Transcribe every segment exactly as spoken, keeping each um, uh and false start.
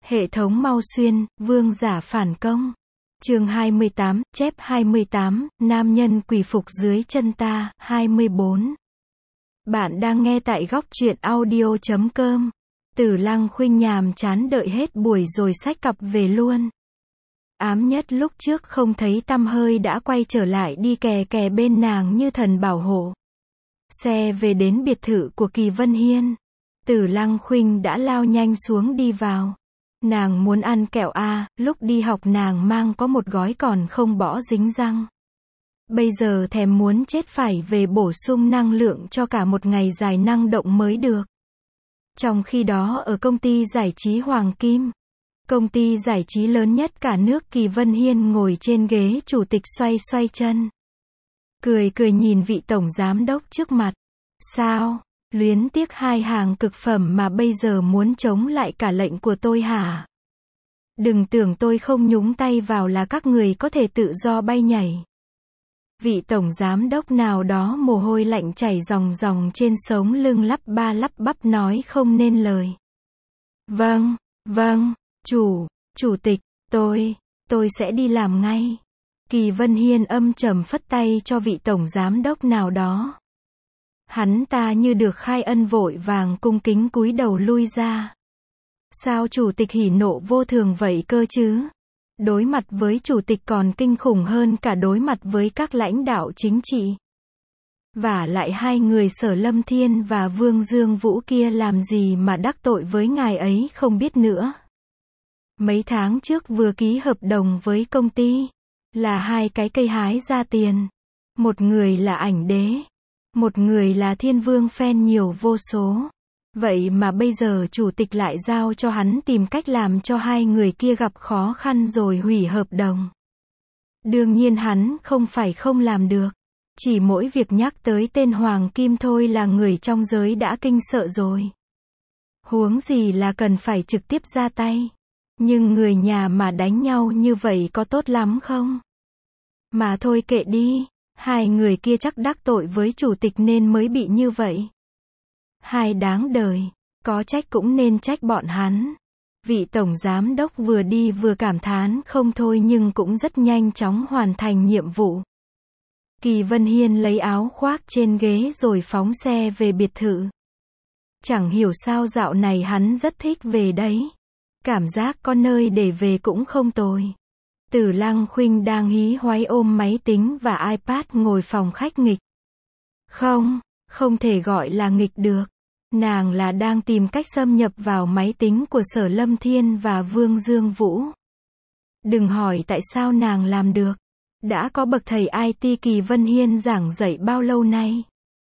Hệ thống Mau Xuyên, vương giả phản công. Chương hai mươi tám, chép hai mươi tám, nam nhân quỳ phục dưới chân ta, hai mươi bốn. Bạn đang nghe tại góc truyện audio chấm com. Tử Lăng Khuynh nhàm chán đợi hết buổi rồi xách cặp về luôn. Ám Nhất lúc trước không thấy tăm hơi đã quay trở lại đi kè kè bên nàng như thần bảo hộ. Xe về đến biệt thự của Kỳ Vân Hiên. Tử Lăng Khuynh đã lao nhanh xuống đi vào. Nàng muốn ăn kẹo a, lúc đi học nàng mang có một gói còn không bỏ dính răng. Bây giờ thèm muốn chết phải về bổ sung năng lượng cho cả một ngày dài năng động mới được. Trong khi đó ở công ty giải trí Hoàng Kim, công ty giải trí lớn nhất cả nước, Kỳ Vân Hiên ngồi trên ghế chủ tịch xoay xoay chân. Cười cười nhìn vị tổng giám đốc trước mặt. Sao? Luyến tiếc hai hàng cực phẩm mà bây giờ muốn chống lại cả lệnh của tôi hả? Đừng tưởng tôi không nhúng tay vào là các người có thể tự do bay nhảy. Vị tổng giám đốc nào đó mồ hôi lạnh chảy ròng ròng trên sống lưng, lắp ba lắp bắp nói không nên lời. Vâng, vâng, chủ, chủ tịch, tôi, tôi sẽ đi làm ngay. Kỳ Vân Hiên âm trầm phất tay cho vị tổng giám đốc nào đó. Hắn ta như được khai ân vội vàng cung kính cúi đầu lui ra. Sao chủ tịch hỉ nộ vô thường vậy cơ chứ? Đối mặt với chủ tịch còn kinh khủng hơn cả đối mặt với các lãnh đạo chính trị. Vả lại hai người Sở Lâm Thiên và Vương Dương Vũ kia làm gì mà đắc tội với ngài ấy không biết nữa. Mấy tháng trước vừa ký hợp đồng với công ty. Là hai cái cây hái ra tiền. Một người là ảnh đế. Một người là thiên vương fan nhiều vô số. Vậy mà bây giờ chủ tịch lại giao cho hắn tìm cách làm cho hai người kia gặp khó khăn rồi hủy hợp đồng. Đương nhiên hắn không phải không làm được. Chỉ mỗi việc nhắc tới tên Hoàng Kim thôi là người trong giới đã kinh sợ rồi. Huống gì là cần phải trực tiếp ra tay. Nhưng người nhà mà đánh nhau như vậy có tốt lắm không? Mà thôi kệ đi. Hai người kia chắc đắc tội với chủ tịch nên mới bị như vậy. Hai đáng đời, có trách cũng nên trách bọn hắn. Vị tổng giám đốc vừa đi vừa cảm thán không thôi nhưng cũng rất nhanh chóng hoàn thành nhiệm vụ. Kỳ Vân Hiên lấy áo khoác trên ghế rồi phóng xe về biệt thự. Chẳng hiểu sao dạo này hắn rất thích về đấy. Cảm giác có nơi để về cũng không tồi. Tử Lăng Khuynh đang hí hoáy ôm máy tính và iPad ngồi phòng khách nghịch. Không, không thể gọi là nghịch được. Nàng là đang tìm cách xâm nhập vào máy tính của Sở Lâm Thiên và Vương Dương Vũ. Đừng hỏi tại sao nàng làm được. Đã có bậc thầy i tê Kỳ Vân Hiên giảng dạy bao lâu nay.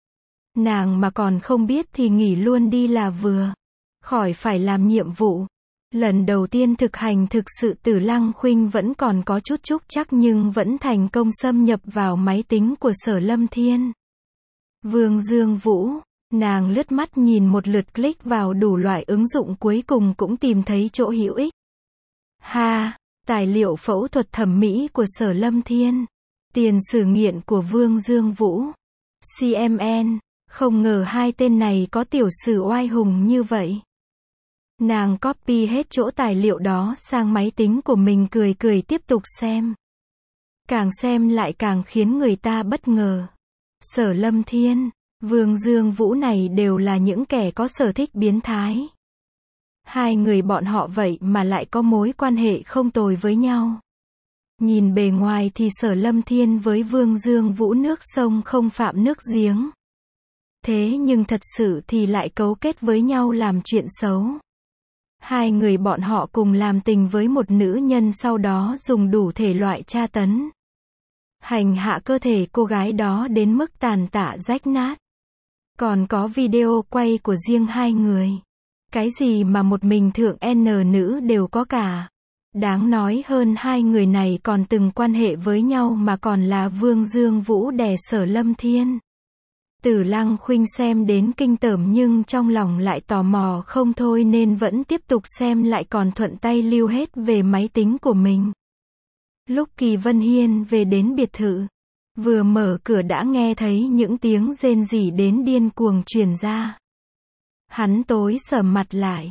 Nàng mà còn không biết thì nghỉ luôn đi là vừa. Khỏi phải làm nhiệm vụ. Lần đầu tiên thực hành thực sự Tử Lăng Khuynh vẫn còn có chút trúc chắc nhưng vẫn thành công xâm nhập vào máy tính của Sở Lâm Thiên. Vương Dương Vũ, nàng lướt mắt nhìn một lượt click vào đủ loại ứng dụng cuối cùng cũng tìm thấy chỗ hữu ích. Ha, tài liệu phẫu thuật thẩm mỹ của Sở Lâm Thiên. Tiền sử nghiện của Vương Dương Vũ. xê em en, không ngờ hai tên này có tiểu sử oai hùng như vậy. Nàng copy hết chỗ tài liệu đó sang máy tính của mình cười cười tiếp tục xem. Càng xem lại càng khiến người ta bất ngờ. Sở Lâm Thiên, Vương Dương Vũ này đều là những kẻ có sở thích biến thái. Hai người bọn họ vậy mà lại có mối quan hệ không tồi với nhau. Nhìn bề ngoài thì Sở Lâm Thiên với Vương Dương Vũ nước sông không phạm nước giếng. Thế nhưng thật sự thì lại cấu kết với nhau làm chuyện xấu. Hai người bọn họ cùng làm tình với một nữ nhân sau đó dùng đủ thể loại tra tấn. Hành hạ cơ thể cô gái đó đến mức tàn tạ rách nát. Còn có video quay của riêng hai người. Cái gì mà một mình thượng N nữ đều có cả. Đáng nói hơn hai người này còn từng quan hệ với nhau mà còn là Vương Dương Vũ đè Sở Lâm Thiên. Tử Lăng Khuynh xem đến kinh tởm nhưng trong lòng lại tò mò không thôi nên vẫn tiếp tục xem lại còn thuận tay lưu hết về máy tính của mình. Lúc Kỳ Vân Hiên về đến biệt thự, vừa mở cửa đã nghe thấy những tiếng rên rỉ đến điên cuồng truyền ra. Hắn tối sầm mặt lại.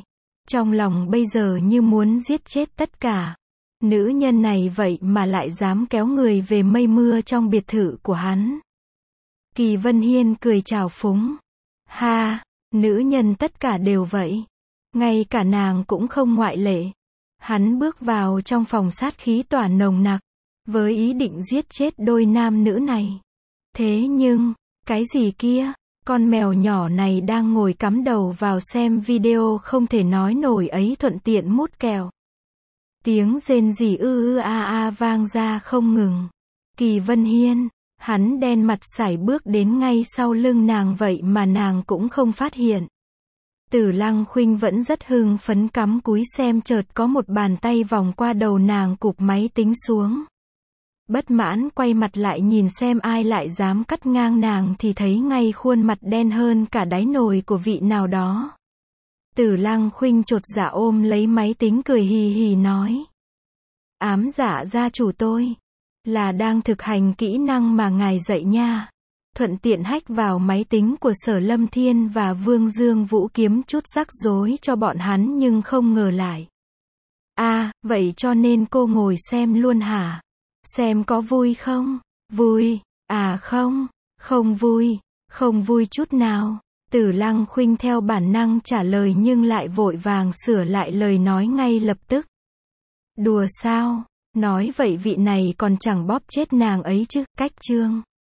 Trong lòng bây giờ như muốn giết chết tất cả. Nữ nhân này vậy mà lại dám kéo người về mây mưa trong biệt thự của hắn. Kỳ Vân Hiên cười trào phúng. Ha, nữ nhân tất cả đều vậy. Ngay cả nàng cũng không ngoại lệ. Hắn bước vào trong phòng sát khí tỏa nồng nặc, với ý định giết chết đôi nam nữ này. Thế nhưng, cái gì kia? Con mèo nhỏ này đang ngồi cắm đầu vào xem video không thể nói nổi ấy thuận tiện mút kẹo. Tiếng rên rỉ ư ư a a vang ra không ngừng. Kỳ Vân Hiên, hắn đen mặt sải bước đến ngay sau lưng nàng vậy mà nàng cũng không phát hiện. Tử Lăng Khuynh vẫn rất hưng phấn cắm cúi xem chợt có một bàn tay vòng qua đầu nàng cụp máy tính xuống. Bất mãn quay mặt lại nhìn xem ai lại dám cắt ngang nàng thì thấy ngay khuôn mặt đen hơn cả đáy nồi của vị nào đó. Tử Lăng Khuynh chột dạ ôm lấy máy tính cười hì hì nói. Ám dạ gia chủ tôi. Là đang thực hành kỹ năng mà ngài dạy nha. Thuận tiện hack vào máy tính của Sở Lâm Thiên và Vương Dương Vũ kiếm chút rắc rối cho bọn hắn nhưng không ngờ lại. À, vậy cho nên cô ngồi xem luôn hả? Xem có vui không? Vui. À không, không vui, không vui chút nào. Tử Lăng Khuynh theo bản năng trả lời nhưng lại vội vàng sửa lại lời nói ngay lập tức. Đùa sao? Nói vậy vị này còn chẳng bóp chết nàng ấy chứ, cách chương.